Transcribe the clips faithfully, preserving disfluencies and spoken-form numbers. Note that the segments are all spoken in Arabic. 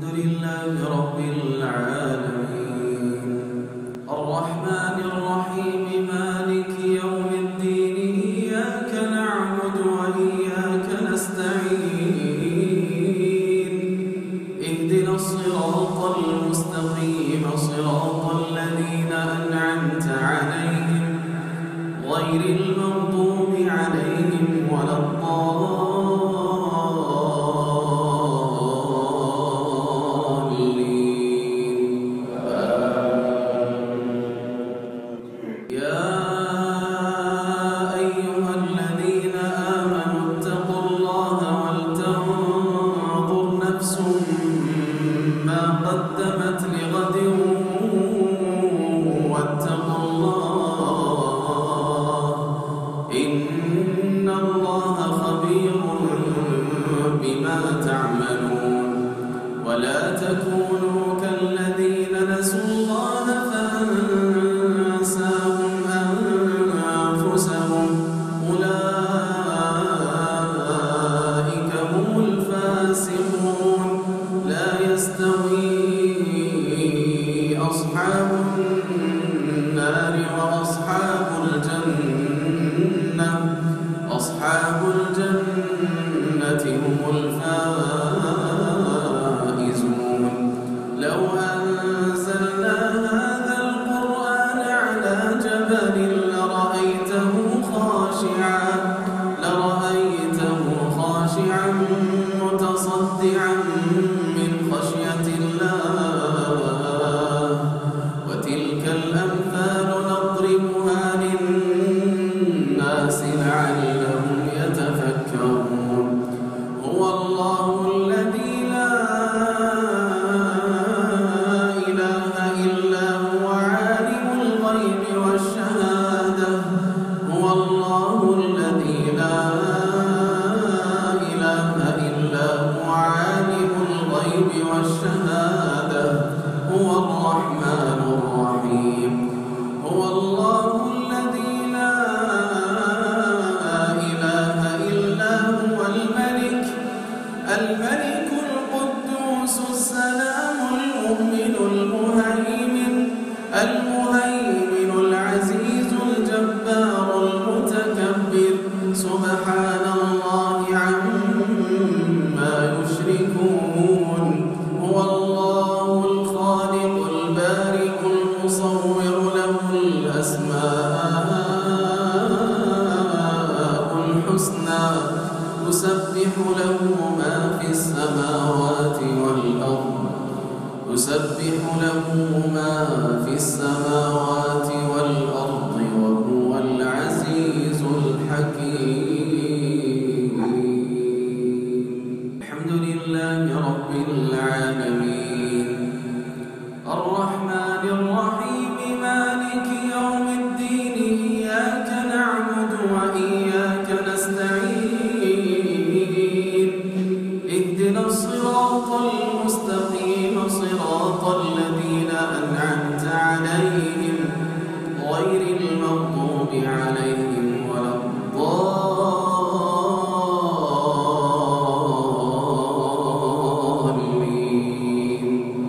لله رب العالمين الرحمن الرحيم مالك يوم الدين إياك نعبد وإياك نستعين اهدنا الصراط المستقيم صراط الذين أنعمت عليهم غير المغضوب عليهم ولا الضالين قدمت لغد واتقوا الله إن الله خبير بما تعملون ولا تكونوا كالذين نسوا الله فأنساهم أنفسهم أولئك هم الفاسقون لا يستوي أصحاب النار وأصحاب الجنة أصحاب الجنة هم الفائزون لو أنزلنا هذا القرآن على جبل لرأيته خاشعا لرأيته خاشعا متصدعا من خشية الله وتلك الأمثال نضربها للناس لعلهم يتفكرون هو الله الذي لا إله إلا هو عالم الغيب والشهادة هو الله الذي لا إله إلا هو عالم الغيب والشهادة هو الرحمن الرحيم هو الله الذي لا إله إلا هو الملك الملك القدوس السلام المؤمن المهيمن المهيمن العزيز الجبار المتكبر سبحان الله عما يشركون هو الله الخالق البارئ المصور له الأسماء الحسنى يسبح له ما في السماوات والأرض يسبح له ما في السماوات والأرض وهو العزيز الحكيم الحمد لله رب العالمين الرحمن الرحيم مالك يوم الدين إياك نعبد وإياك نستعين اهدنا الصراط المستقيم صراط الذين أنعمت عليهم غير المغضوب عليهم ولا الضالين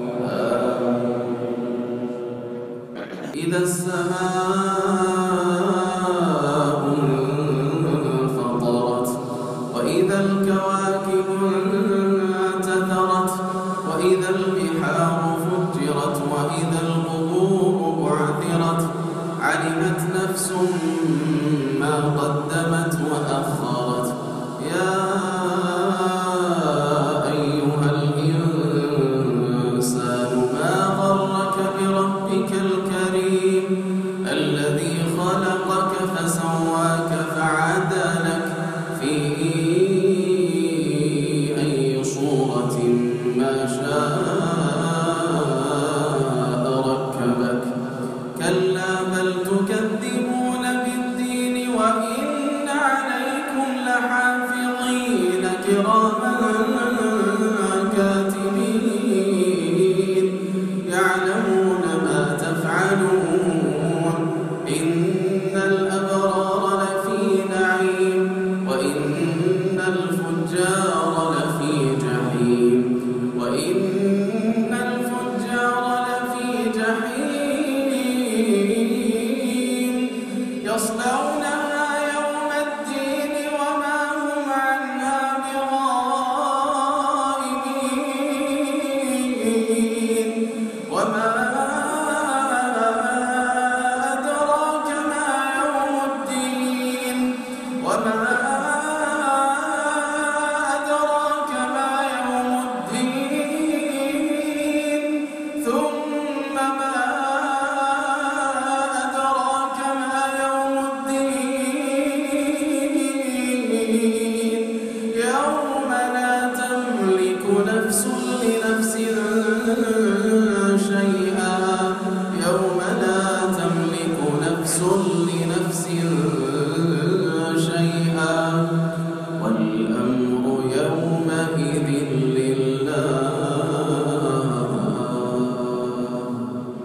إذا السماء انفطرت وإذا الكواكب انتثرت وإذا البحار فجرت وإذا القبور بعثرت علمت نفس ما قدمت وأخرت يا أيها الإنسان ما غرك بربك الكريم الذي خلقك فسواك فعدلك في أي صورة ما شاء